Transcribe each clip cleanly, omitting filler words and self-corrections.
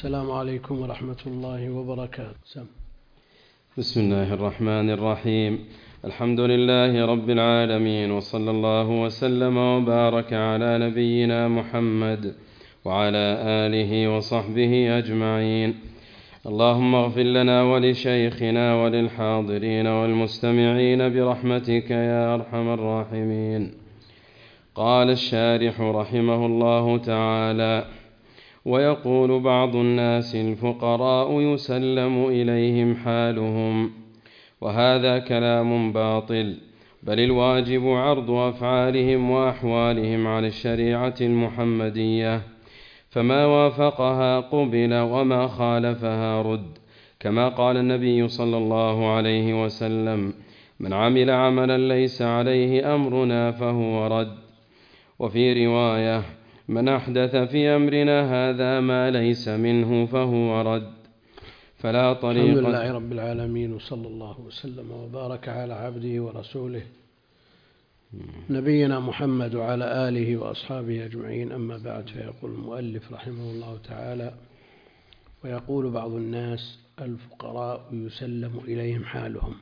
السلام عليكم ورحمة الله وبركاته. بسم الله الرحمن الرحيم. الحمد لله رب العالمين، وصلى الله وسلم وبارك على نبينا محمد وعلى آله وصحبه أجمعين. اللهم اغفر لنا ولشيخنا وللحاضرين والمستمعين برحمتك يا أرحم الراحمين. قال الشارح رحمه الله تعالى: ويقول بعض الناس الفقراء يسلم إليهم حالهم، وهذا كلام باطل، بل الواجب عرض أفعالهم وأحوالهم على الشريعة المحمدية، فما وافقها قبل وما خالفها رد، كما قال النبي صلى الله عليه وسلم: من عمل عملا ليس عليه أمرنا فهو رد. وفي رواية: من أحدث في أمرنا هذا ما ليس منه فهو رد. فلا طريق. الحمد لله رب العالمين، وصلى الله وسلم وبارك على عبده ورسوله نبينا محمد وعلى آله وأصحابه أجمعين. أما بعد، فيقول المؤلف رحمه الله تعالى: ويقول بعض الناس الفقراء يسلم إليهم حالهم.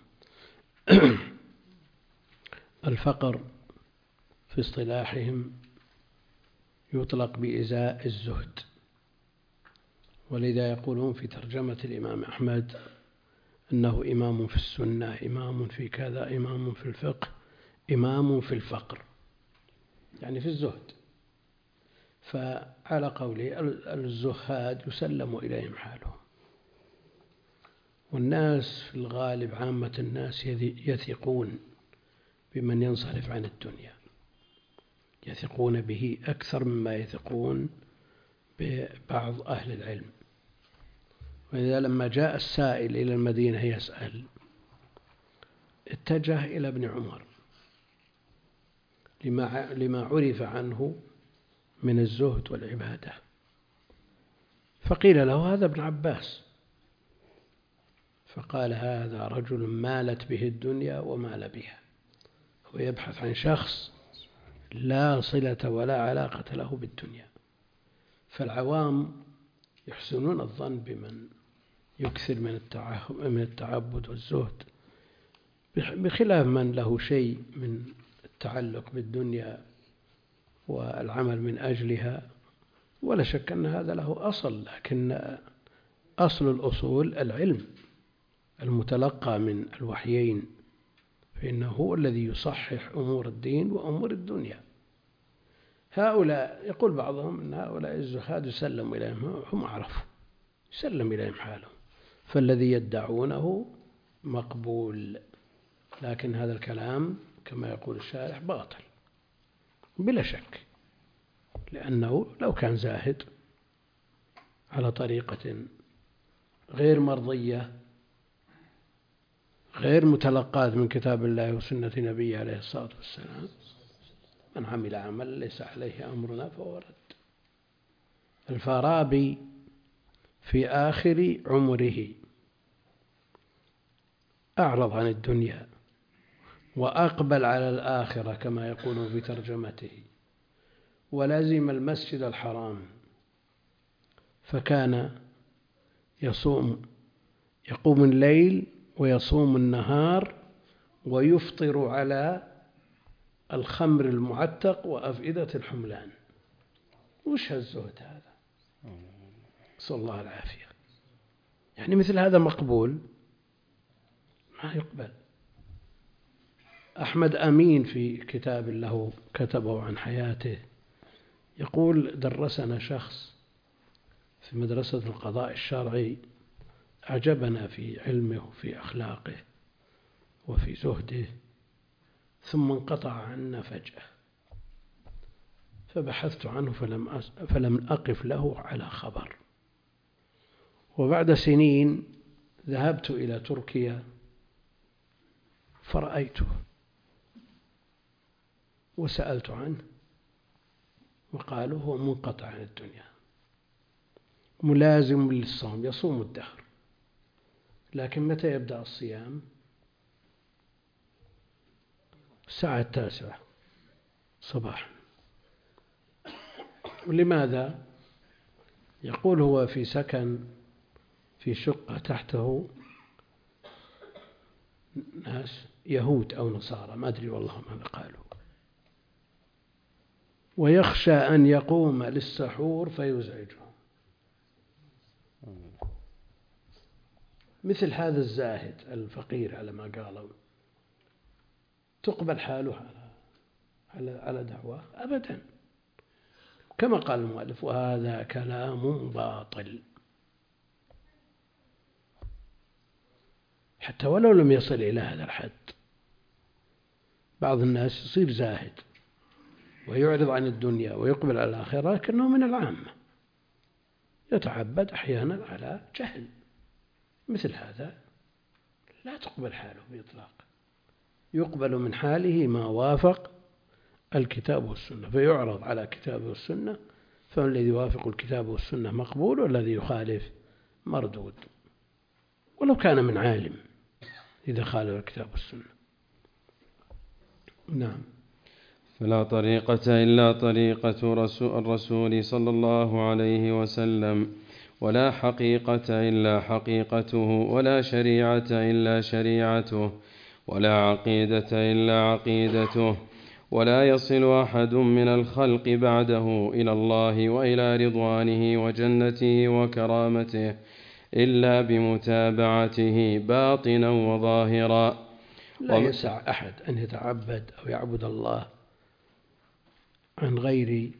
الفقر في اصطلاحهم يطلق بإزاء الزهد، ولذا يقولون في ترجمة الإمام أحمد أنه إمام في السنة، إمام في كذا، إمام في الفقه، إمام في الفقر، يعني في الزهد. فعلى قوله الزهاد يسلم إليهم حالهم. والناس في الغالب، عامة الناس، يثقون بمن ينصرف عن الدنيا، يثقون به أكثر مما يثقون ببعض أهل العلم. وإذا لما جاء السائل إلى المدينة يسأل، اتجه إلى ابن عمر لما عرف عنه من الزهد والعبادة، فقيل له: هذا ابن عباس. فقال: هذا رجل مالت به الدنيا ومال بها، هو يبحث عن شخص لا صلة ولا علاقة له بالدنيا. فالعوام يحسنون الظن بمن يكثر من التعبد والزهد، بخلاف من له شيء من التعلق بالدنيا والعمل من أجلها. ولا شك أن هذا له أصل، لكن أصل الأصول العلم المتلقى من الوحيين، فإنه هو الذي يصحح أمور الدين وأمور الدنيا. هؤلاء يقول بعضهم أن هؤلاء الزهاد يسلم إليهم، هم عرفوا يسلم إليهم حالهم، فالذي يدعونه مقبول. لكن هذا الكلام كما يقول الشارح باطل بلا شك، لأنه لو كان زاهد على طريقة غير مرضية، غير متلقاة من كتاب الله وسنة نبيه عليه الصلاة والسلام، من عمل عملا ليس عليه أمرنا فهو رد. الفارابي في آخر عمره أعرض عن الدنيا وأقبل على الآخرة كما يقولون في ترجمته، ولازم المسجد الحرام، فكان يقوم الليل ويصوم النهار ويفطر على الخمر المعتق وأفئدة الحملان. وش هالزهد هذا؟ صلى الله العافية. يعني مثل هذا مقبول؟ ما يقبل. أحمد أمين في كتاب له كتبه عن حياته يقول: درسنا شخص في مدرسة القضاء الشرعي، أعجبنا في علمه وفي أخلاقه وفي زهده، ثم انقطع عنا فجأة، فبحثت عنه فلم أقف له على خبر. وبعد سنين ذهبت إلى تركيا فرأيته وسألت عنه، وقالوا: هو منقطع عن الدنيا، ملازم للصوم، يصوم الدهر، لكن متى يبدأ الصيام؟ الساعة 9 صباحا. ولماذا؟ يقول هو في سكن في شقة تحته ناس يهود أو نصارى، ما أدري والله ماذا قالوا، ويخشى أن يقوم للسحور فيزعجهم. مثل هذا الزاهد الفقير على ما قالوا تقبل حاله على دعواه؟ أبدا، كما قال المؤلف: وهذا كلام باطل. حتى ولو لم يصل إلى هذا الحد، بعض الناس يصير زاهد ويعرض عن الدنيا ويقبل على الآخرة لكنه من العامة، يتعبد أحيانا على جهل. مثل هذا لا تقبل حاله بإطلاق، يقبل من حاله ما وافق الكتاب والسنة، فيعرض على الكتاب والسنة، فالذي يوافق الكتاب والسنة مقبول، والذي يخالف مردود، ولو كان من عالم إذا خالف الكتاب والسنة. نعم. فلا طريقة إلا طريقة الرسول صلى الله عليه وسلم، ولا حقيقة إلا حقيقته، ولا شريعة إلا شريعته، ولا عقيدة إلا عقيدته، ولا يصل أحد من الخلق بعده إلى الله وإلى رضوانه وجنته وكرامته إلا بمتابعته باطنا وظاهرا. لا يسع أحد أن يتعبد أو يعبد الله عن غير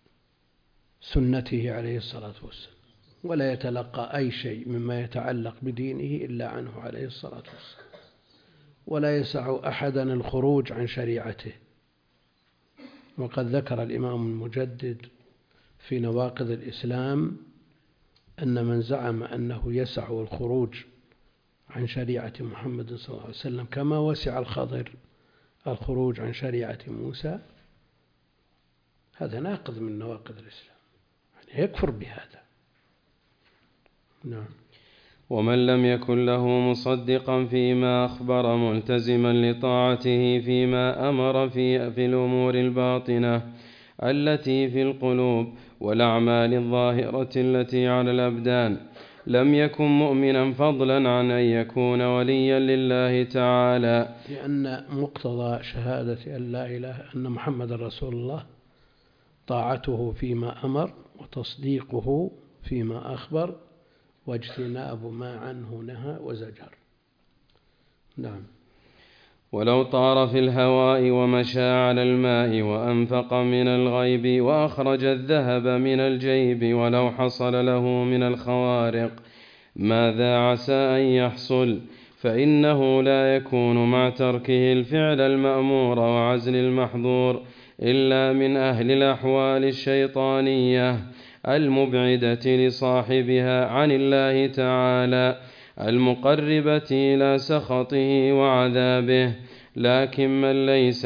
سنته عليه الصلاة والسلام، ولا يتلقى أي شيء مما يتعلق بدينه إلا عنه عليه الصلاة والسلام، ولا يسع أحدا الخروج عن شريعته. وقد ذكر الإمام المجدد في نواقض الإسلام أن من زعم أنه يسع الخروج عن شريعة محمد صلى الله عليه وسلم كما وسع الخضر الخروج عن شريعة موسى، هذا ناقض من نواقض الإسلام، يعني يكفر بهذا. نعم. ومن لم يكن له مصدقا فيما أخبر ملتزما لطاعته فيما أمر في الأمور الباطنة التي في القلوب والأعمال الظاهرة التي على الأبدان لم يكن مؤمنا، فضلا عن أن يكون وليا لله تعالى. لأن مقتضى شهادة أن لا إله أن محمد رسول الله طاعته فيما أمر وتصديقه فيما أخبر واجتناب ما عنه نهى وزجر. نعم. ولو طار في الهواء ومشى على الماء وأنفق من الغيب وأخرج الذهب من الجيب، ولو حصل له من الخوارق ماذا عسى أن يحصل، فإنه لا يكون مع تركه الفعل المأمور وعزل المحظور إلا من أهل الأحوال الشيطانية المبعدة لصاحبها عن الله تعالى المقربة إلى سخطه وعذابه. لكن من ليس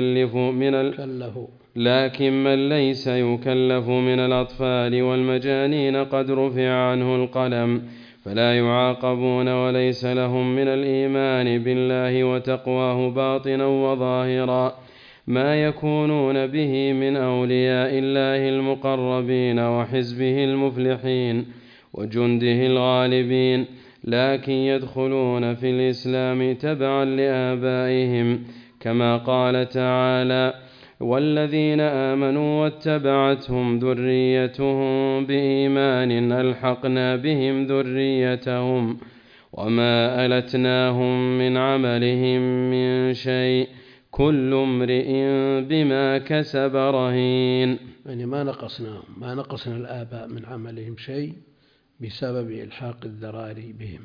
يكلف من الأطفال والمجانين قد رفع عنه القلم فلا يعاقبون، وليس لهم من الإيمان بالله وتقواه باطنا وظاهرا ما يكونون به من أولياء الله المقربين وحزبه المفلحين وجنده الغالبين، لكن يدخلون في الإسلام تبعا لآبائهم، كما قال تعالى: والذين آمنوا واتبعتهم ذريتهم بإيمان ألحقنا بهم ذريتهم وما ألتناهم من عملهم من شيء كل امرئ بما كسب رهين. يعني ما نقصنا الآباء من عملهم شيء بسبب إلحاق الذراري بهم.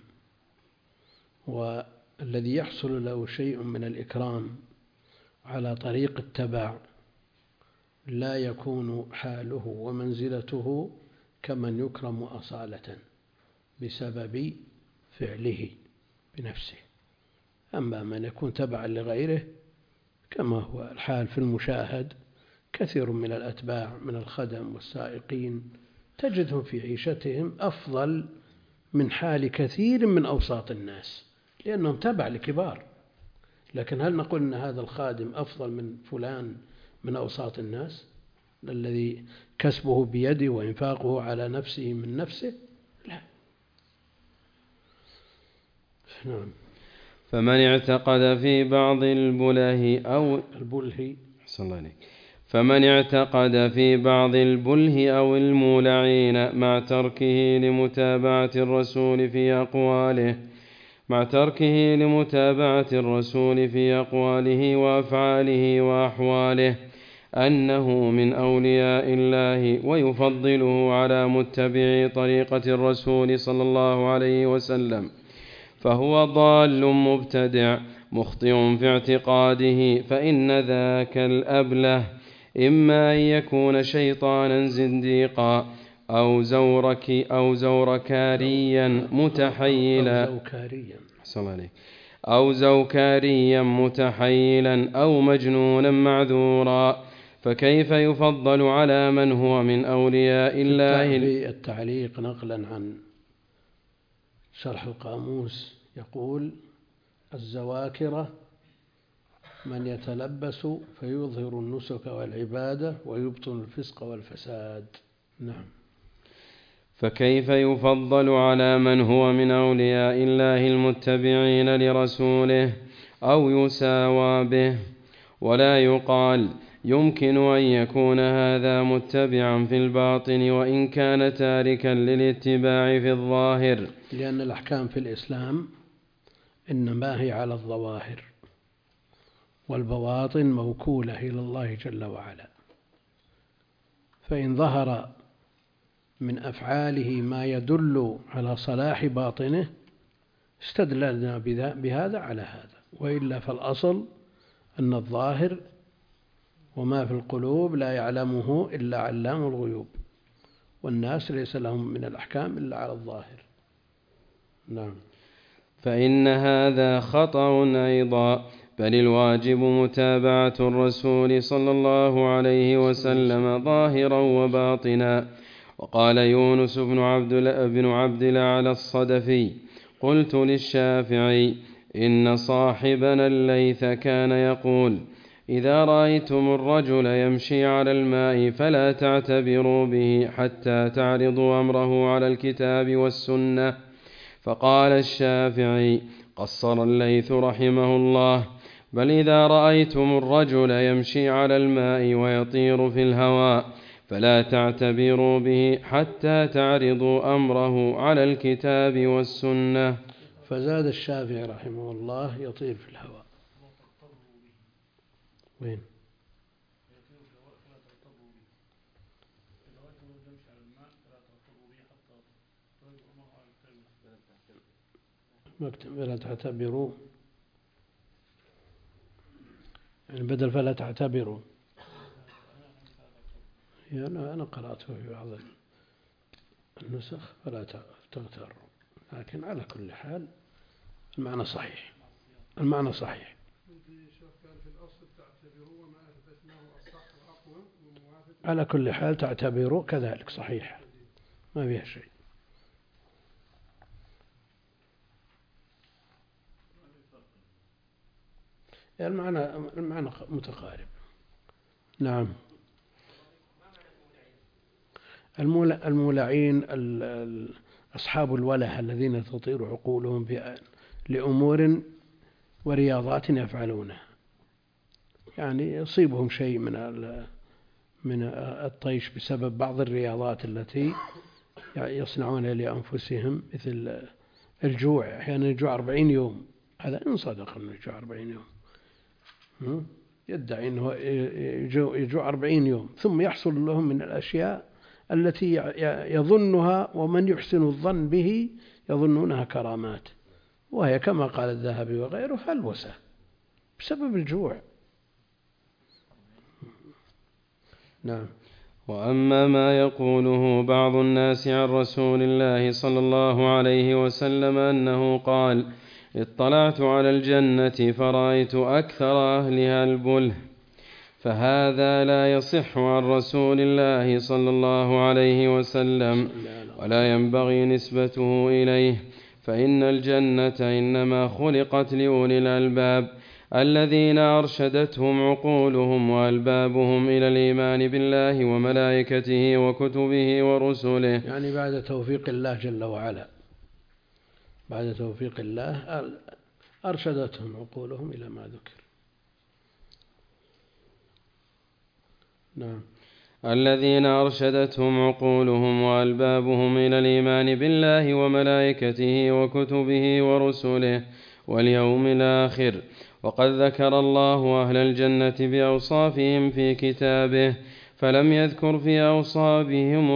والذي يحصل له شيء من الإكرام على طريق التبع لا يكون حاله ومنزلته كمن يكرم أصالة بسبب فعله بنفسه. أما من يكون تبعا لغيره كما هو الحال في المشاهد، كثير من الأتباع من الخدم والسائقين تجدهم في عيشتهم أفضل من حال كثير من أوساط الناس لأنهم تبع لكبار. لكن هل نقول أن هذا الخادم أفضل من فلان من أوساط الناس الذي كسبه بيده وإنفاقه على نفسه من نفسه؟ لا. نعم. فمن اعتقد في بعض البله فمن اعتقد في بعض البله أو المولعين مع تركه لمتابعة الرسول في أقواله وأفعاله وأحواله أنه من أولياء الله ويفضله على متبعي طريقة الرسول صلى الله عليه وسلم، فهو ضال مبتدع مخطئ في اعتقاده، فإن ذاك الأبله إما أن يكون شيطانا زنديقا أو زوكاريا متحيلا أو مجنونا معذورا، فكيف يفضل على من هو من أولياء الله؟ في التعليق نقلا عن شرح القاموس يقول: الزواكرة من يتلبس فيظهر النسك والعبادة ويبطن الفسق والفساد. نعم. فكيف يفضل على من هو من أولياء الله المتبعين لرسوله أو يساوى به؟ ولا يقال يمكن أن يكون هذا متبعا في الباطن وإن كان تاركا للاتباع في الظاهر، لأن الأحكام في الإسلام إنما هي على الظواهر، والبواطن موكولة إلى الله جل وعلا. فإن ظهر من أفعاله ما يدل على صلاح باطنه استدللنا بهذا على هذا، وإلا فالأصل أن الظاهر وما في القلوب لا يعلمه إلا علام الغيوب، والناس ليس لهم من الأحكام إلا على الظاهر. نعم. فإن هذا خطأ أيضا، بل الواجب متابعة الرسول صلى الله عليه وسلم ظاهرا وباطنا. وقال يونس بن عبد الأعلى الصدفي: قلت للشافعي: إن صاحبنا الليث كان يقول: إذا رأيتم الرجل يمشي على الماء فلا تعتبروا به حتى تعرضوا أمره على الكتاب والسنة. فقال الشافعي: قصر الليث رحمه الله: بل إذا رأيتم الرجل يمشي على الماء ويطير في الهواء فلا تعتبروا به حتى تعرضوا أمره على الكتاب والسنة. فزاد الشافعي رحمه الله: يطير في الهواء. وين؟ مكتب فلا تعتبروا، يعني بدل فلا تعتبروا. أنا قرأته في بعض النسخ فلا تغتروا، لكن على كل حال المعنى صحيح. على كل حال تعتبروا كذلك صحيح، ما فيها شيء. المعنى متقارب. نعم. المولعين أصحاب الوله الذين تطير عقولهم لأمور ورياضات يفعلونها، يعني يصيبهم شيء من الطيش بسبب بعض الرياضات التي يصنعونها لأنفسهم، مثل الجوع. أحيانا يجوع 40 يوم، هذا إن صدق أنه يجوع 40 يوم، يدعي أنه يجوع 40 يوم، ثم يحصل لهم من الأشياء التي يظنها ومن يحسن الظن به يظنونها كرامات، وهي كما قال الذهبي وغيره هلوسة بسبب الجوع. نعم. وأما ما يقوله بعض الناس عن رسول الله صلى الله عليه وسلم أنه قال: اطلعت على الجنة فرأيت أكثر أهلها البله، فهذا لا يصح عن رسول الله صلى الله عليه وسلم، ولا ينبغي نسبته إليه، فإن الجنة إنما خلقت لأولي الألباب، الذين أرشدتهم عقولهم وألبابهم إلى الإيمان بالله وملائكته وكتبه ورسله. يعني بعد توفيق الله جل وعلا، بعد توفيق الله أرشدتهم عقولهم إلى ما ذكر. نعم. الذين أرشدتهم عقولهم وألبابهم إلى الإيمان بالله وملائكته وكتبه ورسله واليوم الآخر. وقد ذكر الله أهل الجنة بأوصافهم في كتابه، فلم يذكر في أوصافهم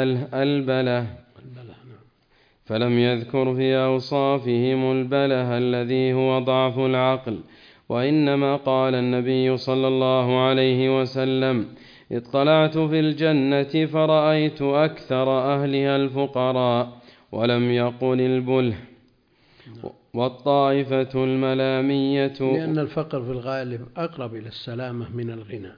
البله الذي هو ضعف العقل، وإنما قال النبي صلى الله عليه وسلم: اطلعت في الجنة فرأيت أكثر أهلها الفقراء، ولم يقل البله. والطائفة الملامية، لأن الفقر في الغالب أقرب إلى السلامة من الغنى.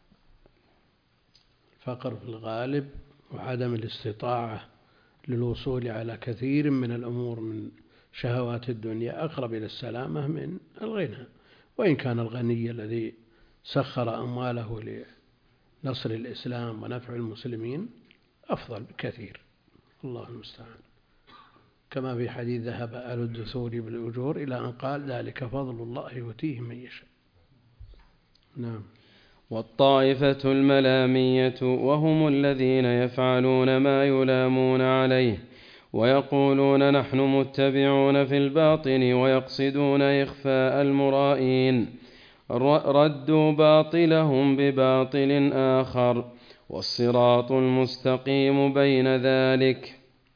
الفقر في الغالب وعدم الاستطاعة للوصول على كثير من الأمور من شهوات الدنيا أقرب إلى السلامة من الغنى، وإن كان الغني الذي سخر أمواله لنصر الإسلام ونفع المسلمين أفضل بكثير، الله المستعان، كما في حديث ذهب أهل الدثور بالأجور إلى أن قال: ذلك فضل الله يؤتيه من يشاء. نعم. والطائفة الملامية وهم الذين يفعلون ما يلامون عليه ويقولون نحن متبعون في الباطن ويقصدون إخفاء المرائين، ردوا باطلهم بباطل آخر، والصراط المستقيم بين ذلك.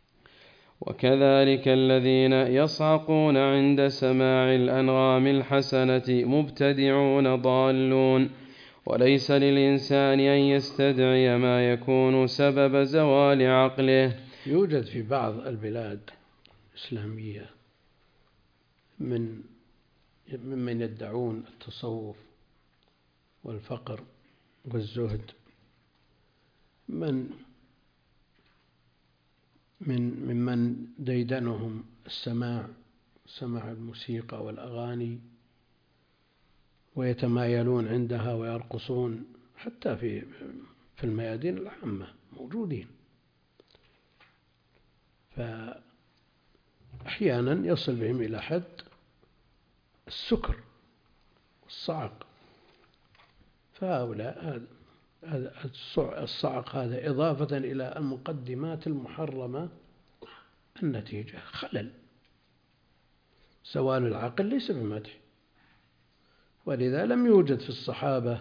وكذلك الذين يصعقون عند سماع الأنغام الحسنة مبتدعون ضالون، وليس للإنسان أن يستدعي ما يكون سبب زوال عقله. يوجد في بعض البلاد الإسلامية ممن يدعون التصوف والفقر والزهد، ممن ديدنهم سماع الموسيقى والأغاني، ويتمايلون عندها ويرقصون حتى في الميادين العامة موجودين. فأحيانا يصل بهم إلى حد السكر والصعق، فهؤلاء الصعق هذا إضافة إلى المقدمات المحرمة، النتيجة خلل. زوال العقل ليس بمدح، ولذا لم يوجد في الصحابة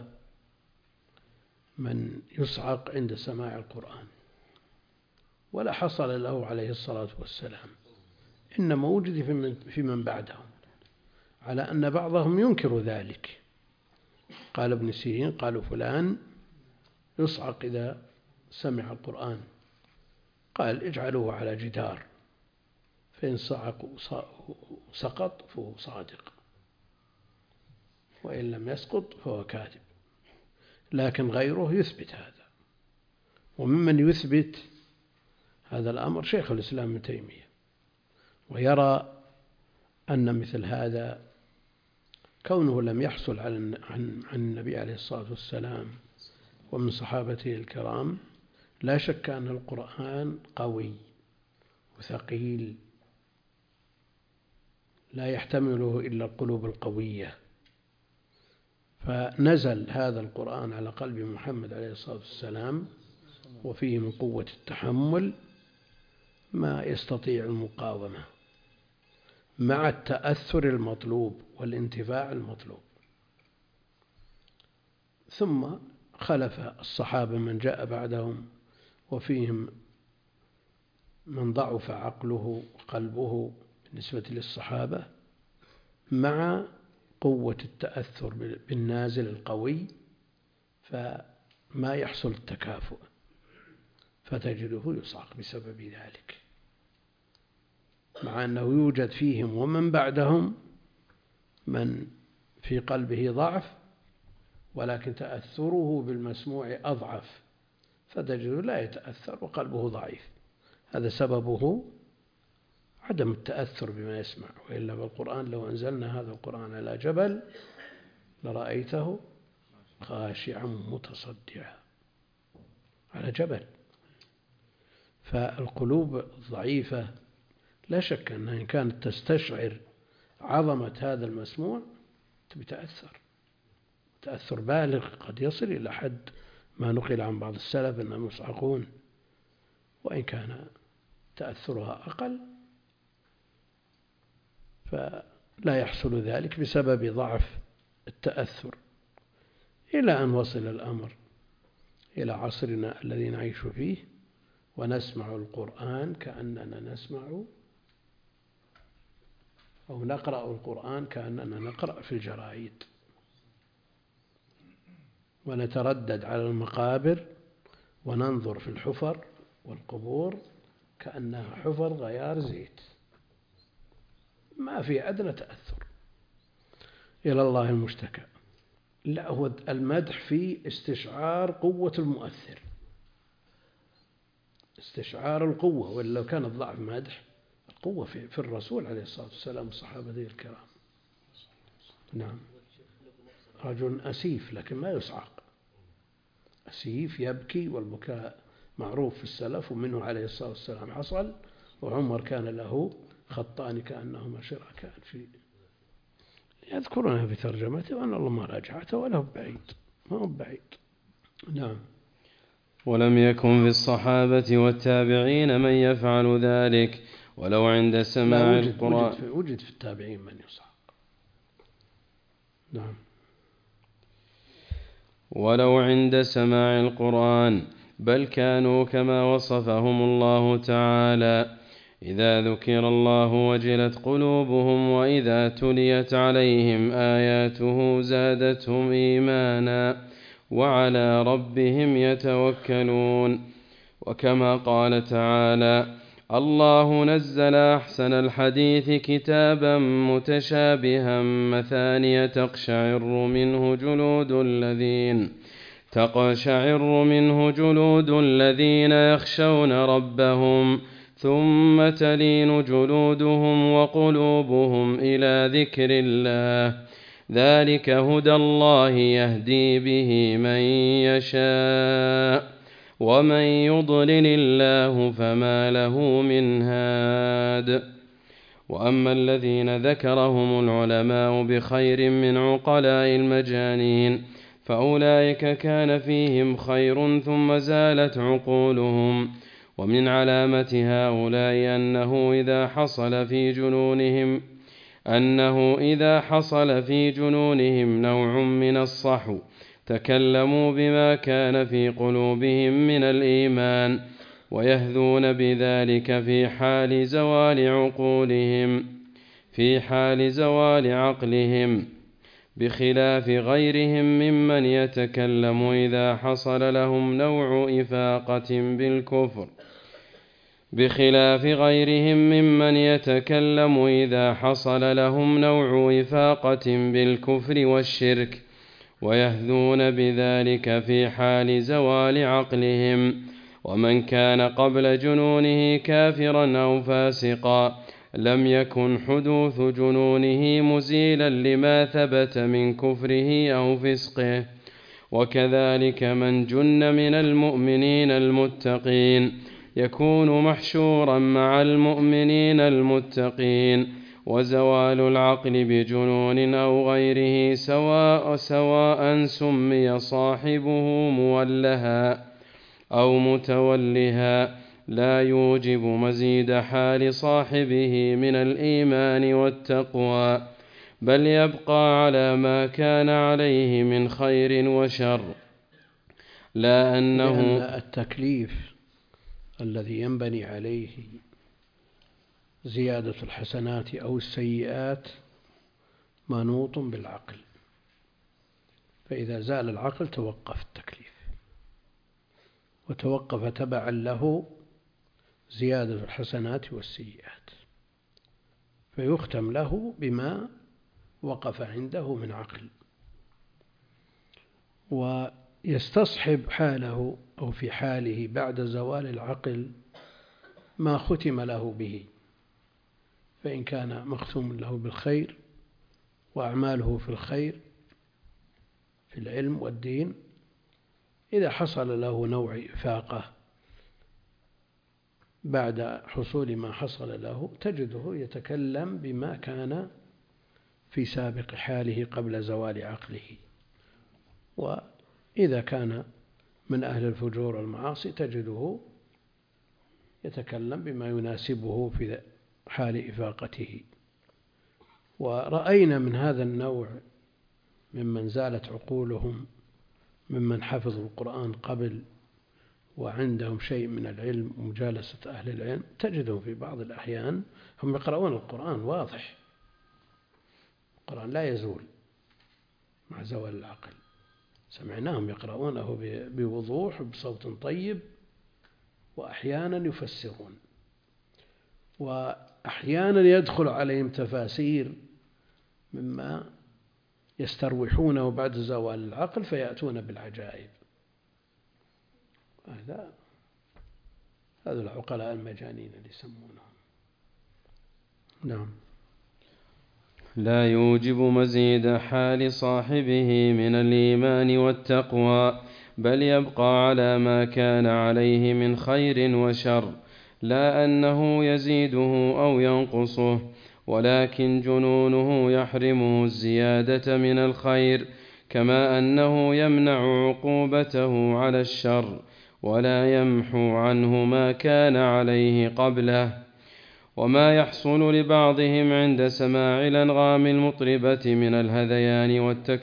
من يصعق عند سماع القرآن، ولا حصل له عليه الصلاة والسلام، إنما وجد في من بعدهم، على أن بعضهم ينكر ذلك. قال ابن سيرين: قالوا فلان يصعق إذا سمع القرآن، قال: اجعلوه على جدار، فإن صعق سقط فهو صادق، وإن لم يسقط فهو كاذب. لكن غيره يثبت هذا، وممن يثبت هذا الأمر شيخ الإسلام ابن تيمية، ويرى أن مثل هذا كونه لم يحصل عن النبي عليه الصلاة والسلام ومن صحابته الكرام، لا شك أن القرآن قوي وثقيل لا يحتمله إلا القلوب القوية، فنزل هذا القرآن على قلب محمد عليه الصلاة والسلام، وفيه من قوة التحمل ما يستطيع المقاومة مع التأثر المطلوب والانتفاع المطلوب. ثم خلف الصحابة من جاء بعدهم، وفيهم من ضعف عقله وقلبه بالنسبة للصحابة، مع قوة التأثر بالنازل القوي، فما يحصل التكافؤ، فتجده يصعق بسبب ذلك، مع أنه يوجد فيهم ومن بعدهم من في قلبه ضعف، ولكن تأثره بالمسموع أضعف، فتجده لا يتأثر وقلبه ضعيف. هذا سببه عدم التأثر بما يسمع، وإلا بالقرآن لو أنزلنا هذا القرآن على جبل لرأيته خاشعا متصدعا على جبل. فالقلوب الضعيفة لا شك أنها إن كانت تستشعر عظمة هذا المسموع تأثر بالغ، قد يصل إلى حد ما نقل عن بعض السلف أنهم يصعقون، وإن كان تأثرها أقل فلا يحصل ذلك بسبب ضعف التأثر، إلى أن وصل الأمر إلى عصرنا الذي نعيش فيه ونسمع القرآن كأننا نسمع أو نقرأ القرآن كأننا نقرأ في الجرائد، ونتردد على المقابر وننظر في الحفر والقبور كأنها حفر غيار زيت، ما في أدنى تأثر. إلى الله المشتكى. لا، هو المدح في استشعار قوة المؤثر، استشعار القوة، ولو كان الضعف مدح القوة في الرسول عليه الصلاة والسلام وصحابته الكرام. نعم، رجل أسيف لكن ما يصعق، أسيف يبكي، والبكاء معروف في السلف، ومنه عليه الصلاة والسلام حصل، وعمر كان له خطان كأنهما شراكان في يذكرونها في ترجمته، وأن الله ما راجعته ولا هو بعيد، ما هو بعيد. نعم. ولم يكن في الصحابة والتابعين من يفعل ذلك، ولو عند سماع القرآن وجد في التابعين من يصعق. نعم. ولو عند سماع القرآن، بل كانوا كما وصفهم الله تعالى: إذا ذكر الله وجلت قلوبهم وإذا تليت عليهم آياته زادتهم إيمانا وعلى ربهم يتوكلون. وكما قال تعالى: الله نزل أحسن الحديث كتابا متشابها مثانية تقشعر منه جلود الذين يخشون ربهم ثم تلين جلودهم وقلوبهم إلى ذكر الله، ذلك هدى الله يهدي به من يشاء، ومن يضلل الله فما له من هاد. وأما الذين ذكرهم العلماء بخير من عقلاء المجانين فأولئك كان فيهم خير ثم زالت عقولهم. ومن علامة هؤلاء أنه إذا حصل في جنونهم نوع من الصحو تكلموا بما كان في قلوبهم من الإيمان، ويهذون بذلك في حال زوال عقلهم، بخلاف غيرهم ممن يتكلم إذا حصل لهم نوع إفاقة بالكفر والشرك، ويهذون بذلك في حال زوال عقلهم. ومن كان قبل جنونه كافرا أو فاسقا لم يكن حدوث جنونه مزيلا لما ثبت من كفره أو فسقه. وكذلك من جن من المؤمنين المتقين يكون محشورا مع المؤمنين المتقين، وزوال العقل بجنون أو غيره سواء سمي صاحبه مولها أو متولها لا يوجب مزيد حال صاحبه من الإيمان والتقوى، بل يبقى على ما كان عليه من خير وشر، لأن التكليف الذي ينبني عليه زيادة الحسنات أو السيئات منوط بالعقل، فإذا زال العقل توقف التكليف، وتوقف تبعا له زيادة الحسنات والسيئات، فيختم له بما وقف عنده من عقل، ويستصحب حاله أو في حاله بعد زوال العقل ما ختم له به، فإن كان مختوم له بالخير وأعماله في الخير في العلم والدين، إذا حصل له نوع إفاقة بعد حصول ما حصل له تجده يتكلم بما كان في سابق حاله قبل زوال عقله. وإذا كان من أهل الفجور والمعاصي تجده يتكلم بما يناسبه في حال إفاقته. ورأينا من هذا النوع ممن زالت عقولهم، ممن حفظوا القرآن قبل وعندهم شيء من العلم ومجالسة أهل العلم، تجدهم في بعض الأحيان هم يقرؤون القرآن واضح، القرآن لا يزول مع زوال العقل، سمعناهم يقرؤونه بوضوح وبصوت طيب، وأحيانا يفسرون، وأحيانا يدخل عليهم تفاسير مما يستروحونه بعد زوال العقل فيأتون بالعجائب. هذا العقلاء المجانين اللي يسمونهم. نعم. لا يوجب مزيد حال صاحبه من الإيمان والتقوى، بل يبقى على ما كان عليه من خير وشر، لا أنه يزيده أو ينقصه، ولكن جنونه يحرمه الزيادة من الخير، كما أنه يمنع عقوبته على الشر، ولا يمحو عنه ما كان عليه قبله. وما يحصل لبعضهم عند سماع الأنغام المطربة من الهذيان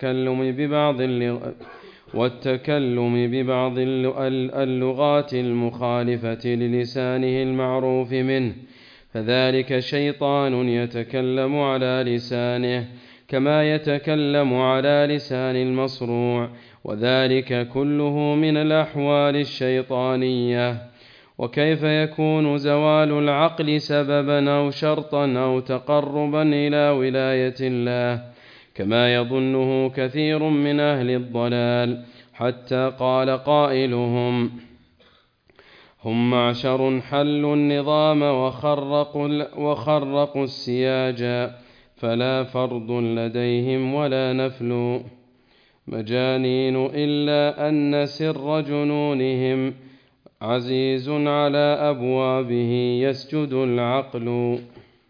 والتكلم ببعض اللغات المخالفة للسانه المعروف منه، فذلك شيطان يتكلم على لسانه كما يتكلم على لسان المصروع، وذلك كله من الأحوال الشيطانية. وكيف يكون زوال العقل سببا أو شرطا أو تقربا إلى ولاية الله، كما يظنه كثير من أهل الضلال، حتى قال قائلهم: هم معشر حلوا النظام وخرقوا السياج، فلا فرض لديهم ولا نفل، مجانين إلا أن سر جنونهم عزيز على أبوابه يسجد العقل.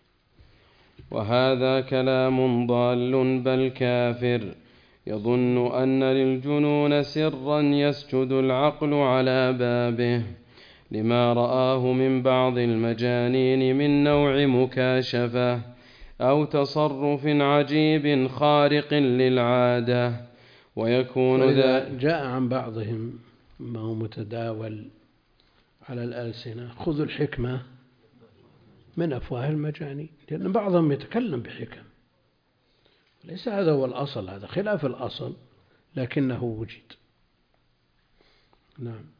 وهذا كلام ضال بل كافر، يظن أن للجنون سرا يسجد العقل على بابه، لما رآه من بعض المجانين من نوع مكاشفة أو تصرف عجيب خارق للعادة. ويكون إذا جاء عن بعضهم ما هو متداول على الألسنة: خذوا الحكمة من أفواه المجانين، لأن بعضهم يتكلم بحكم، ليس هذا هو الأصل، هذا خلاف الأصل لكنه وجد. نعم.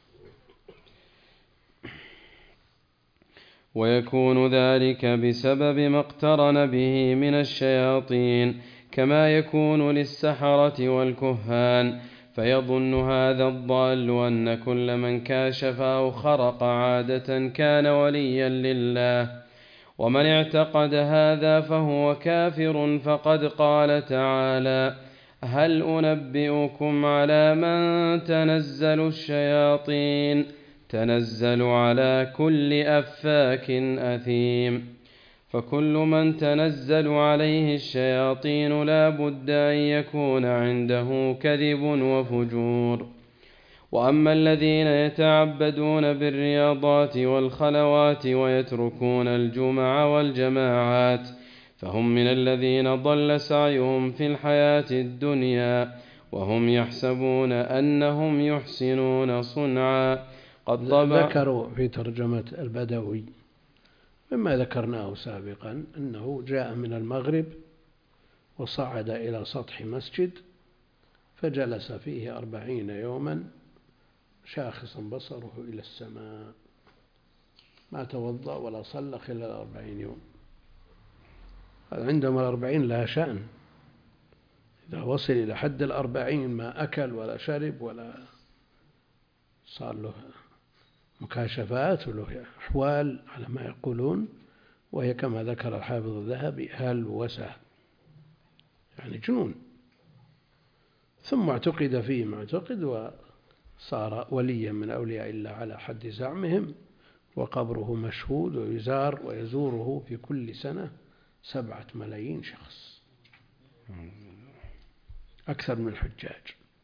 ويكون ذلك بسبب ما اقترن به من الشياطين، كما يكون للسحرة والكهان، فيظن هذا الضال أن كل من كاشف أو خرق عادة كان وليا لله، ومن اعتقد هذا فهو كافر، فقد قال تعالى: هل أنبئكم على من تنزل الشياطين؟ تنزل على كل أفاك أثيم. فكل من تنزل عليه الشياطين لا بد أن يكون عنده كذب وفجور. وأما الذين يتعبدون بالرياضات والخلوات ويتركون الجمع والجماعات، فهم من الذين ضل سعيهم في الحياة الدنيا وهم يحسبون أنهم يحسنون صنعا. قد ذكروا في ترجمة البدوي مما ذكرناه سابقا أنه جاء من المغرب وصعد إلى سطح مسجد فجلس فيه 40 يوما شاخصا بصره إلى السماء، ما توضأ ولا صلى خلال 40 يوم. عندهم 40 لها شأن، إذا وصل إلى حد 40 ما أكل ولا شرب ولا صار له مكاشفات وله أحوال على ما يقولون، وهي كما ذكر الحافظ الذهبي هلوسة، يعني جنون. ثم اعتقد فيه ما اعتقد وصار وليا من أولياء الله على حد زعمهم، وقبره مشهود ويزار ويزوره في كل سنة 7 ملايين شخص، أكثر من الحجاج.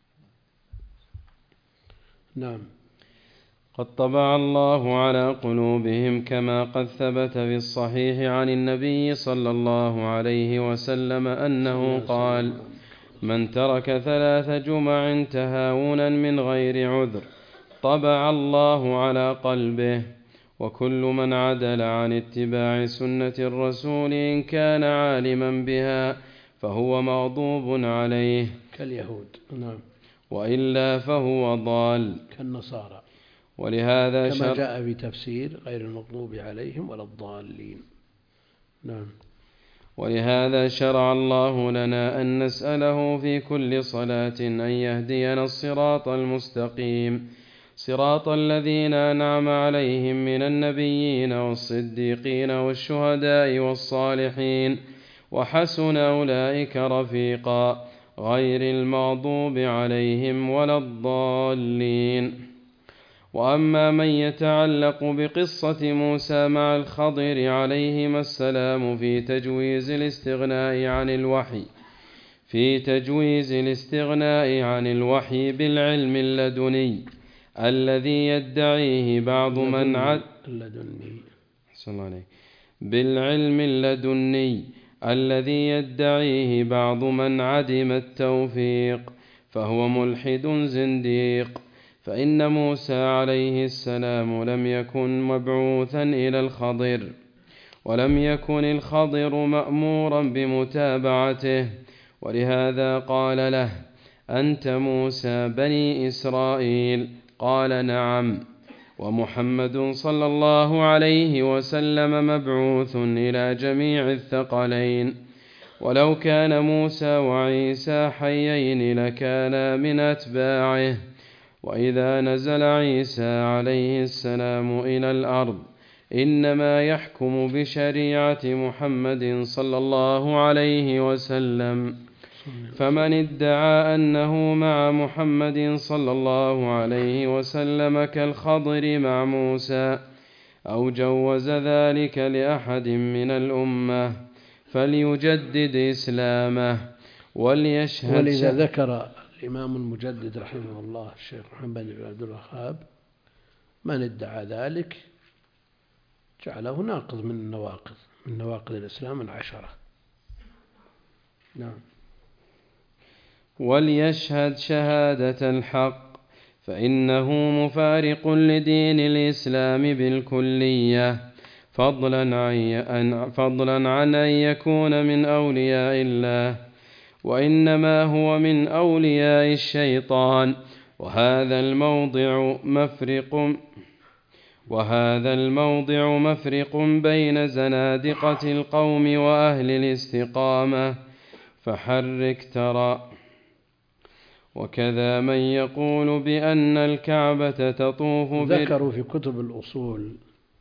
نعم. قد طبع الله على قلوبهم كما قد ثبت في الصحيح عن النبي صلى الله عليه وسلم أنه قال: من ترك 3 جمع تهاونا من غير عذر طبع الله على قلبه. وكل من عدل عن اتباع سنة الرسول إن كان عالما بها فهو مغضوب عليه كاليهود. نعم. وإلا فهو ضال كالنصارى. ولهذا كما جاء في تفسير غير المغضوب عليهم ولا الضالين. نعم. ولهذا شرع الله لنا أن نسأله في كل صلاة أن يهدينا الصراط المستقيم، صراط الذين أنعم عليهم من النبيين والصديقين والشهداء والصالحين وحسن أولئك رفيقا، غير المغضوب عليهم ولا الضالين. وأما من يتعلق بقصة موسى مع الخضر عليهما السلام في تجويز الاستغناء عن الوحي بالعلم اللدني الذي يدعيه بعض من عدم التوفيق فهو ملحد زنديق. فإن موسى عليه السلام لم يكن مبعوثا إلى الخضر، ولم يكن الخضر مأمورا بمتابعته، ولهذا قال له: أنت موسى بني إسرائيل؟ قال: نعم. ومحمد صلى الله عليه وسلم مبعوث إلى جميع الثقلين، ولو كان موسى وعيسى حيين لكانا من أتباعه. وإذا نزل عيسى عليه السلام إلى الأرض إنما يحكم بشريعة محمد صلى الله عليه وسلم، فمن ادعى أنه مع محمد صلى الله عليه وسلم كالخضر مع موسى أو جوز ذلك لأحد من الأمة فليجدد إسلامه وليشهد. ولذا ذكر الإمام المجدد رحمه الله الشيخ محمد بن عبد الوهاب من ادعى ذلك جعله ناقض من نواقض الإسلام 10. نعم. وليشهد شهادة الحق فإنه مفارق لدين الإسلام بالكلية، فضلا عن أن يكون من أولياء الله، وإنما هو من أولياء الشيطان. وهذا الموضع مفرق بين زنادقة القوم وأهل الاستقامة فحرك ترى. وكذا من يقول بأن الكعبة تطوف ذكروا في كتب الأصول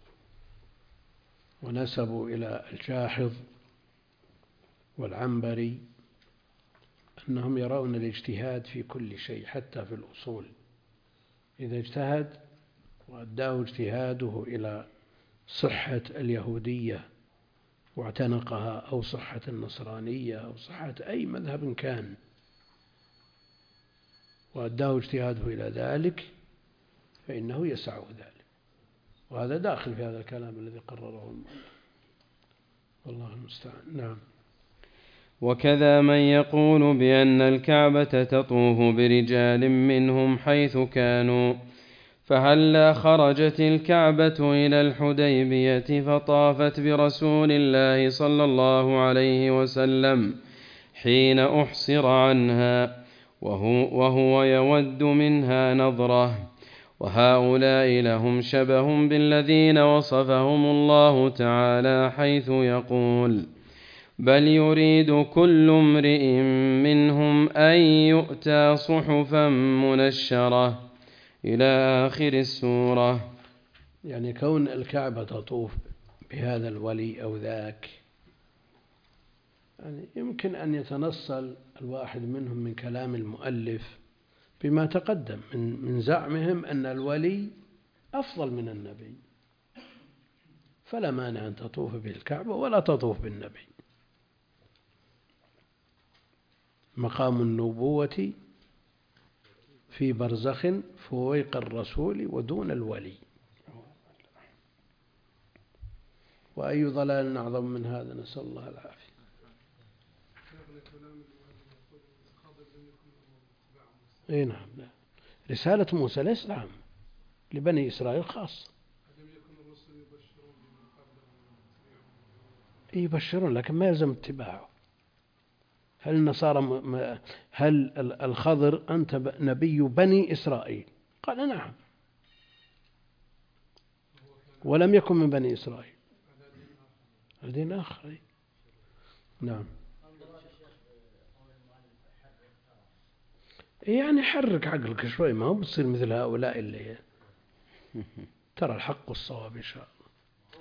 ونسبوا إلى الجاحظ والعنبري أنهم يرون الاجتهاد في كل شيء حتى في الأصول. إذا اجتهد وأداه اجتهاده إلى صحة اليهودية واعتنقها أو صحة النصرانية أو صحة أي مذهب كان، وأداه اجتهاده إلى ذلك فإنه يسعه ذلك، وهذا داخل في هذا الكلام الذي قرره المؤلف، والله المستعان. نعم. وكذا من يقول بأن الكعبة تطوف برجال منهم حيث كانوا، فهلا خرجت الكعبة إلى الحديبية فطافت برسول الله صلى الله عليه وسلم حين أحصر عنها وهو يود منها نظرة. وهؤلاء لهم شبه بالذين وصفهم الله تعالى حيث يقول: بل يريد كل امرئ منهم أن يؤتى صحفا منشرة إلى آخر السورة. يعني كون الكعبة تطوف بهذا الولي أو ذاك يعني يمكن أن يتنصل الواحد منهم من كلام المؤلف بما تقدم من زعمهم أن الولي أفضل من النبي، فلا مانع أن تطوف بالكعبة ولا تطوف بالنبي. مقام النبوة في برزخ فوق الرسول ودون الولي، وأي ضلال أعظم من هذا، نسأل الله العافية. اي نعم، رسالة موسى ليس عام، لبني إسرائيل خاصة. يبشرون لكن ما يلزم اتباعه. هل النصارى هل الخضر أنت نبي بني إسرائيل؟ قال نعم، ولم يكن من بني إسرائيل، دين آخر. نعم، يعني حرك عقلك شوي، ما هو بتصير مثل هؤلاء اللي ترى الحق والصواب إن شاء الله.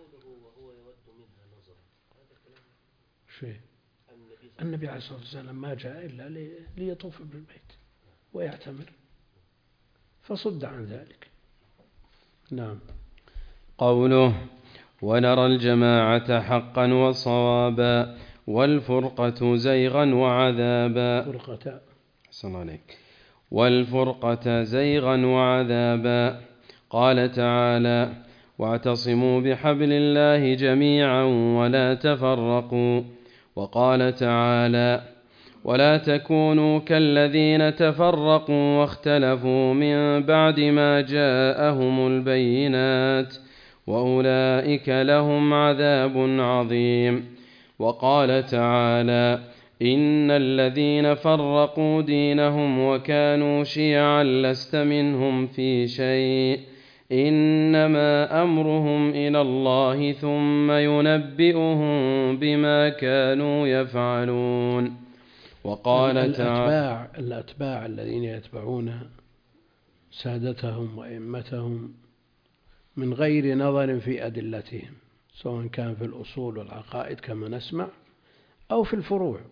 شيء النبي عليه الصلاة والسلام ما جاء إلا ليطوف بالبيت ويعتمر، فصد عن ذلك. نعم. قوله ونرى الجماعة حقا وصوابا والفرقة زيغا وعذابا. فرقة. حسن عليك. والفرقة زيغا وعذابا. قال تعالى واعتصموا بحبل الله جميعا ولا تفرقوا. وقال تعالى ولا تكونوا كالذين تفرقوا واختلفوا من بعد ما جاءهم البينات وأولئك لهم عذاب عظيم. وقال تعالى إن الذين فرقوا دينهم وكانوا شيعا لست منهم في شيء إنما أمرهم إلى الله ثم ينبئهم بما كانوا يفعلون. وقال تعالى الأتباع الذين يتبعون سادتهم وأئمتهم من غير نظر في أدلتهم، سواء كان في الأصول والعقائد كما نسمع أو في الفروع،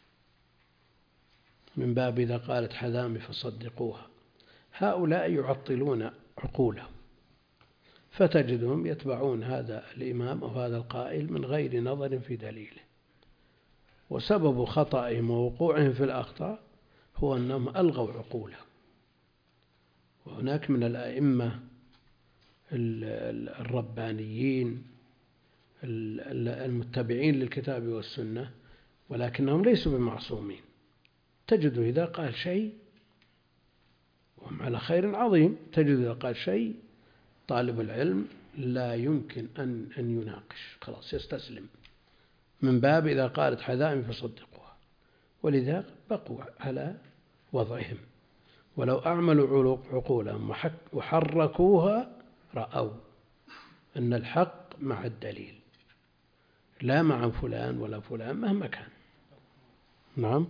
من باب إذا قالت حذامي فصدقوها، هؤلاء يعطلون عقولهم، فتجدهم يتبعون هذا الإمام أو هذا القائل من غير نظر في دليله، وسبب خطأهم ووقوعهم في الأخطاء هو أنهم ألغوا عقولهم. وهناك من الأئمة الربانيين المتبعين للكتاب والسنة ولكنهم ليسوا بمعصومين، تجد إذا قال شيء وهم على خير عظيم، تجد إذا قال شيء طالب العلم لا يمكن أن يناقش، خلاص يستسلم، من باب إذا قالت حذائم فصدقوها. ولذا بقوا على وضعهم، ولو أعملوا عقولهم وحركوها رأوا أن الحق مع الدليل لا مع فلان ولا فلان مهما كان. نعم،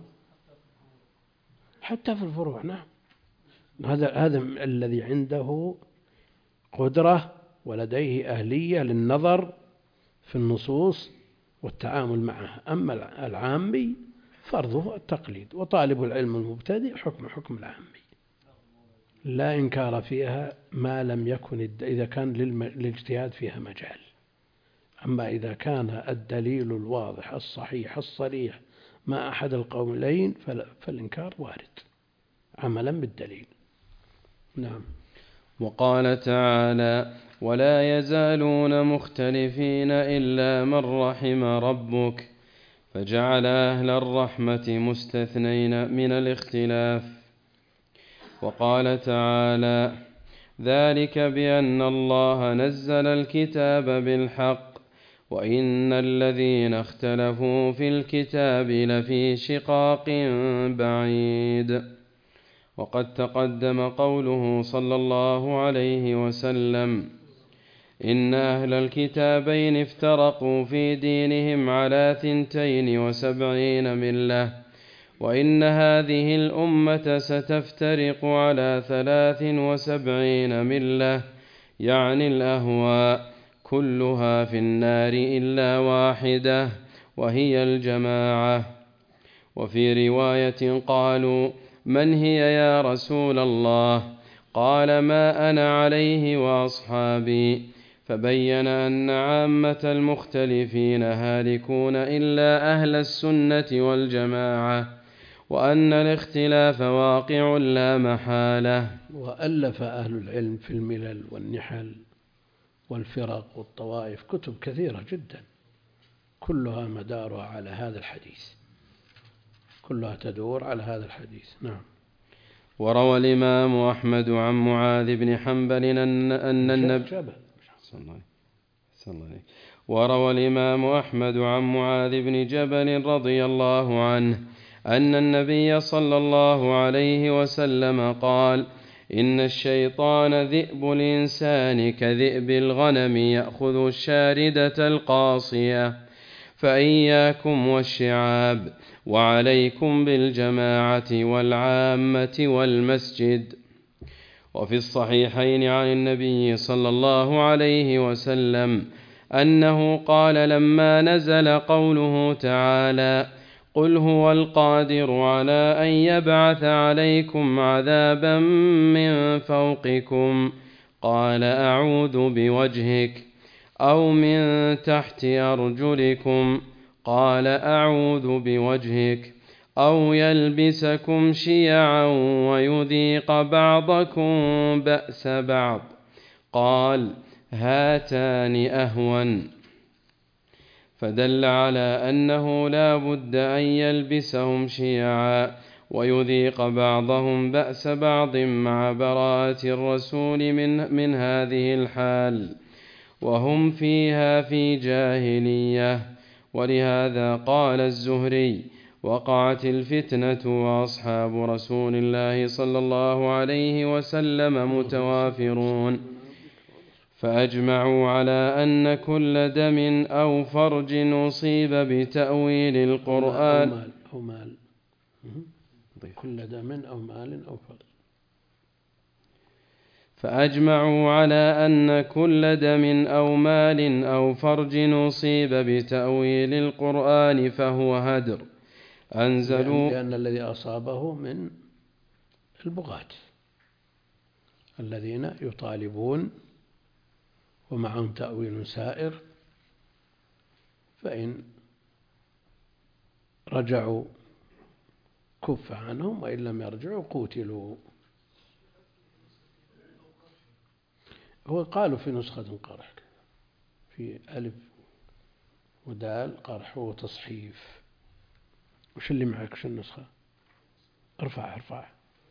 حتى في الفروع. نعم، هذا الذي عنده قدرة ولديه أهلية للنظر في النصوص والتعامل معها. أما العامي فرضه التقليد، وطالب العلم المبتدئ حكم العامي، لا إنكار فيها ما لم يكن إذا كان للاجتهاد فيها مجال. أما إذا كان الدليل الواضح الصحيح الصريح ما أحد القولين فالإنكار وارد عملا بالدليل. نعم. وقال تعالى ولا يزالون مختلفين إلا من رحم ربك فجعل أهل الرحمة مستثنين من الاختلاف. وقال تعالى ذلك بأن الله نزل الكتاب بالحق وإن الذين اختلفوا في الكتاب لفي شقاق بعيد. وقد تقدم قوله صلى الله عليه وسلم إن أهل الكتابين افترقوا في دينهم على 72 ملة وإن هذه الأمة ستفترق على 73 ملة، يعني الأهواء كلها في النار إلا واحدة وهي الجماعة. وفي رواية قالوا: من هي يا رسول الله؟ قال: ما أنا عليه وأصحابي. فبين أن عامة المختلفين هالكون إلا أهل السنة والجماعة، وأن الاختلاف واقع لا محالة. وألف أهل العلم في الملل والنحل والفرق والطوائف كتب كثيرة جدا، كلها مدارها على هذا الحديث، كلها تدور على هذا الحديث. نعم. وروى الإمام أحمد عن معاذ بن حنبل أن النبي وروى الإمام أحمد عن معاذ بن جبل رضي الله عنه أن النبي صلى الله عليه وسلم قال: إن الشيطان ذئب الإنسان كذئب الغنم يأخذ الشاردة القاصية، فإياكم والشعاب، وعليكم بالجماعة والعامة والمسجد. وفي الصحيحين عن النبي صلى الله عليه وسلم أنه قال لما نزل قوله تعالى: قل هو القادر على أن يبعث عليكم عذابا من فوقكم، قال: أعوذ بوجهك، أو من تحت أرجلكم، قال: أعوذ بوجهك، أو يلبسكم شيعا ويذيق بعضكم بأس بعض، قال: هاتان أهون. فدل على أنه لا بد أن يلبسهم شيعا ويذيق بعضهم بأس بعض مع براءة الرسول من هذه الحال، وهم فيها في جاهلية. ولهذا قال الزهري: وقعت الفتنة وأصحاب رسول الله صلى الله عليه وسلم متوافرون، فأجمعوا على أن كل دم أو فرج أصيب بتأويل القرآن أو مال كل دم أو مال أو فرج. فأجمعوا على أن كل دم أو مال أو فرج أصيب بتأويل القرآن فهو هدر. أنزلوا لأن الذي أصابه من البغاة الذين يطالبون ومعهم تأويل سائر، فإن رجعوا كف عنهم، وإن لم يرجعوا قوتلوا. هو قالوا في نسخة قرح، في ألف ودال قرح وتصحيف. وش اللي معك؟ وش النسخة؟ ارفع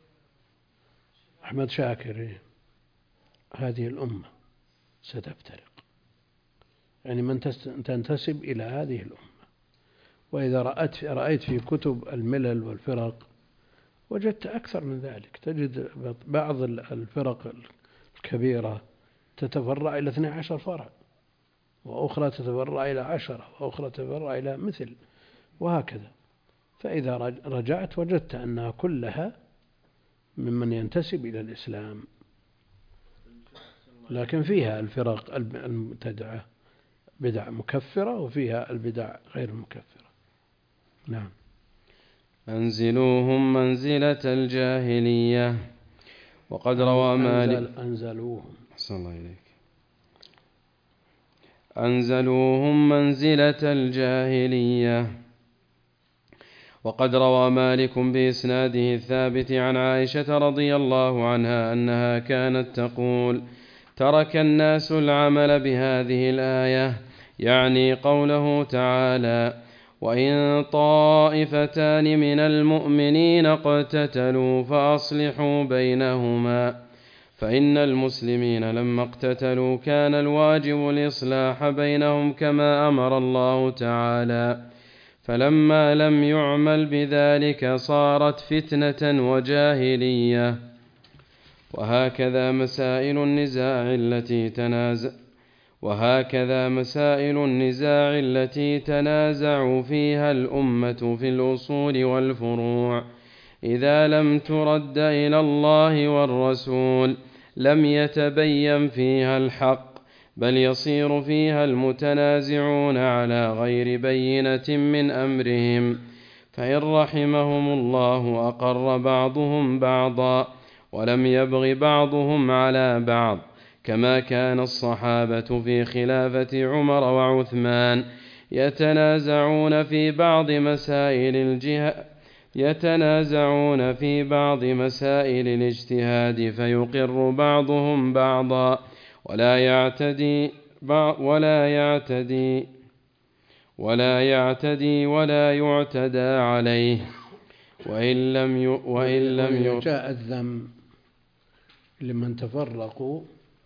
أحمد شاكر. هذه الأمة ستفترق، يعني من تنتسب إلى هذه الأمة. وإذا رأيت في كتب الملل والفرق وجدت أكثر من ذلك، تجد بعض الفرق الكبيرة تتفرع إلى 12 فرع، وأخرى تتفرع إلى 10، وأخرى تتفرع إلى مثل، وهكذا. فإذا رجعت وجدت أنها كلها ممن ينتسب إلى الإسلام، لكن فيها الفرق المبتدعة بدع مكفرة، وفيها البدع غير مكفرة. نعم. أنزلوهم منزلة الجاهلية. وقد روى مالك أنزلوهم منزلة الجاهلية. وقد روى مالك بإسناده الثابت عن عائشة رضي الله عنها أنها كانت تقول: ترك الناس العمل بهذه الآية، يعني قوله تعالى: وإن طائفتان من المؤمنين اقتتلوا فأصلحوا بينهما. فإن المسلمين لما اقتتلوا كان الواجب الإصلاح بينهم كما أمر الله تعالى، فلما لم يعمل بذلك صارت فتنة وجاهلية. وهكذا مسائل النزاع التي تنازع فيها الأمة في الأصول والفروع، إذا لم ترد إلى الله والرسول لم يتبين فيها الحق، بل يصير فيها المتنازعون على غير بينة من أمرهم، فإن رحمهم الله أقر بعضهم بعضا ولم يبغ بعضهم على بعض، كما كان الصحابة في خلافة عمر وعثمان يتنازعون في بعض مسائل الاجتهاد فيقر بعضهم بعضا ولا يعتدي ولا يعتدى عليه، وإن لم جاء الذم لمن تفرقوا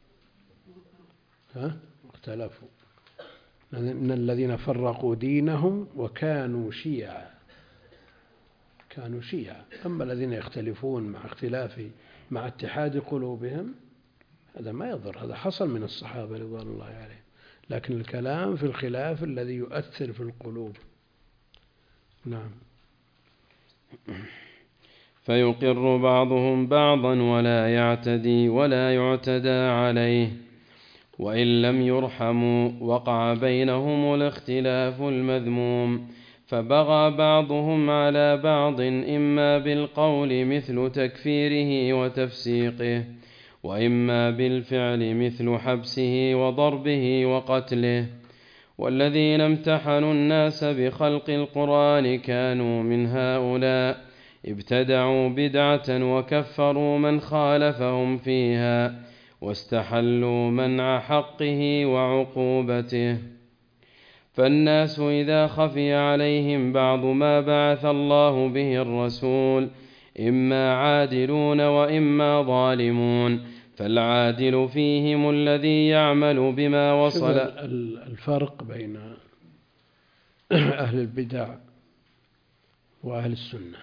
اختلفوا، إن الذين فرقوا دينهم وكانوا شيعا، أما الذين يختلفون مع اتحاد قلوبهم هذا ما يضر، هذا حصل من الصحابة رضوان الله عليهم، لكن الكلام في الخلاف الذي يؤثر في القلوب. نعم. فيقر بعضهم بعضا ولا يعتدي ولا يعتدى عليه، وإن لم يرحموا وقع بينهم الاختلاف المذموم، فبغى بعضهم على بعض إما بالقول مثل تكفيره وتفسيقه، وإما بالفعل مثل حبسه وضربه وقتله. والذين امتحنوا الناس بخلق القرآن كانوا من هؤلاء، ابتدعوا بدعة وكفروا من خالفهم فيها، واستحلوا منع حقه وعقوبته. فالناس إذا خفي عليهم بعض ما بعث الله به الرسول إما عادلون وإما ظالمون، فالعادل فيهم الذي يعمل بما وصل. الفرق بين أهل البدع وأهل السنة: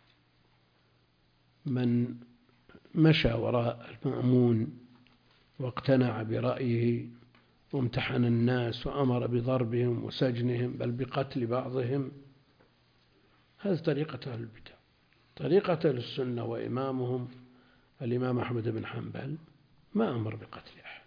من مشى وراء المأمون واقتنع برأيه وامتحن الناس وأمر بضربهم وسجنهم بل بقتل بعضهم، هذه طريقة أهل البدع. طريقة أهل السنة وإمامهم الإمام أحمد بن حنبل ما أمر بقتل أحد،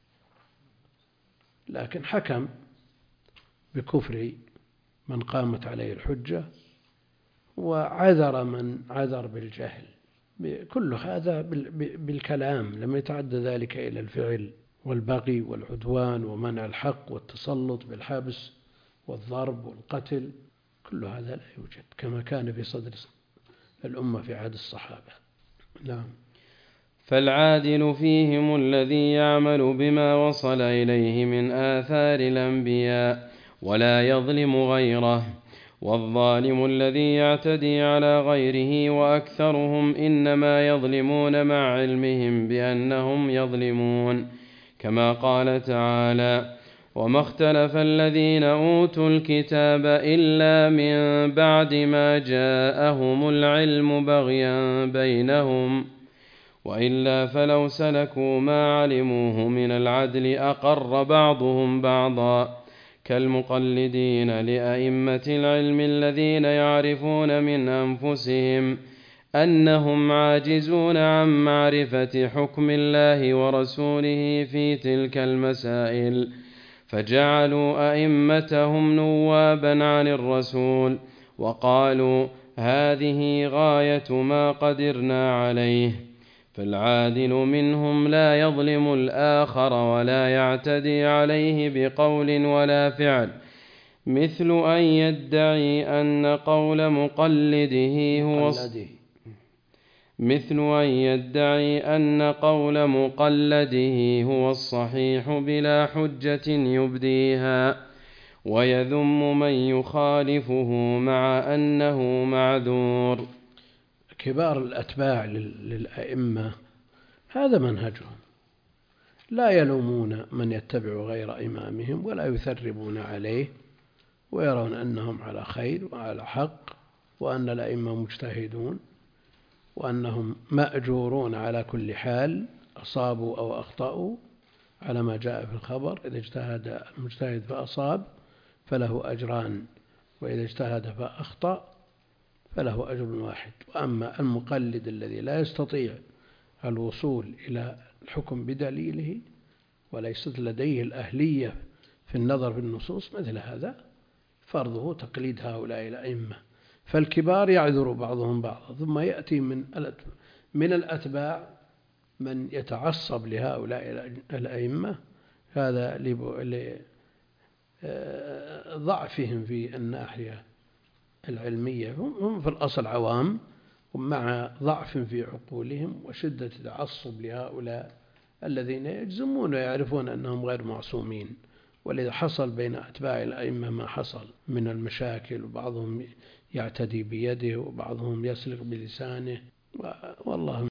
لكن حكم بكفر من قامت عليه الحجة وعذر من عذر بالجهل، كل هذا بالكلام، لم يتعدى ذلك إلى الفعل والبغي والعدوان ومنع الحق والتسلط بالحبس والضرب والقتل، كل هذا لا يوجد كما كان في صدر الأمة في عهد الصحابة. نعم. فالعادل فيهم الذي يعمل بما وصل إليه من آثار الأنبياء ولا يظلم غيره، والظالم الذي يعتدي على غيره، وأكثرهم إنما يظلمون مع علمهم بأنهم يظلمون، كما قال تعالى: وما اختلف الذين أوتوا الكتاب إلا من بعد ما جاءهم العلم بغيا بينهم، وإلا فلو سلكوا ما علموه من العدل أقر بعضهم بعضا، كالمقلدين لأئمة العلم الذين يعرفون من أنفسهم أنهم عاجزون عن معرفة حكم الله ورسوله في تلك المسائل، فجعلوا أئمتهم نوابا عن الرسول، وقالوا هذه غاية ما قدرنا عليه. فالعادل منهم لا يظلم الآخر ولا يعتدي عليه بقول ولا فعل، مثل أن يدعي أن قول مقلده هو الصحيح بلا حجة يبديها، ويذم من يخالفه مع أنه معذور. كبار الأتباع للأئمة هذا منهجهم، لا يلومون من يتبع غير إمامهم ولا يثربون عليه، ويرون أنهم على خير وعلى حق، وأن الأئمة مجتهدون وأنهم مأجورون على كل حال، أصابوا أو أخطأوا على ما جاء في الخبر. إذا اجتهد المجتهد فأصاب فله أجران، وإذا اجتهد فأخطأ فله أجر واحد. وأما المقلد الذي لا يستطيع الوصول إلى الحكم بدليله وليست لديه الأهلية في النظر في النصوص، مثل هذا فرضه تقليد هؤلاء الأئمة. فالكبار يعذر بعضهم بعضا، ثم يأتي من الأتباع من يتعصب لهؤلاء الأئمة، هذا لضعفهم في الناحية العلمية. هم في الأصل عوام، ومع ضعف في عقولهم وشدة تعصب لهؤلاء الذين يجزمون ويعرفون أنهم غير معصومين. ولذا حصل بين أتباع الأئمة ما حصل من المشاكل، وبعضهم يعتدي بيده وبعضهم يسلك بلسانه، والله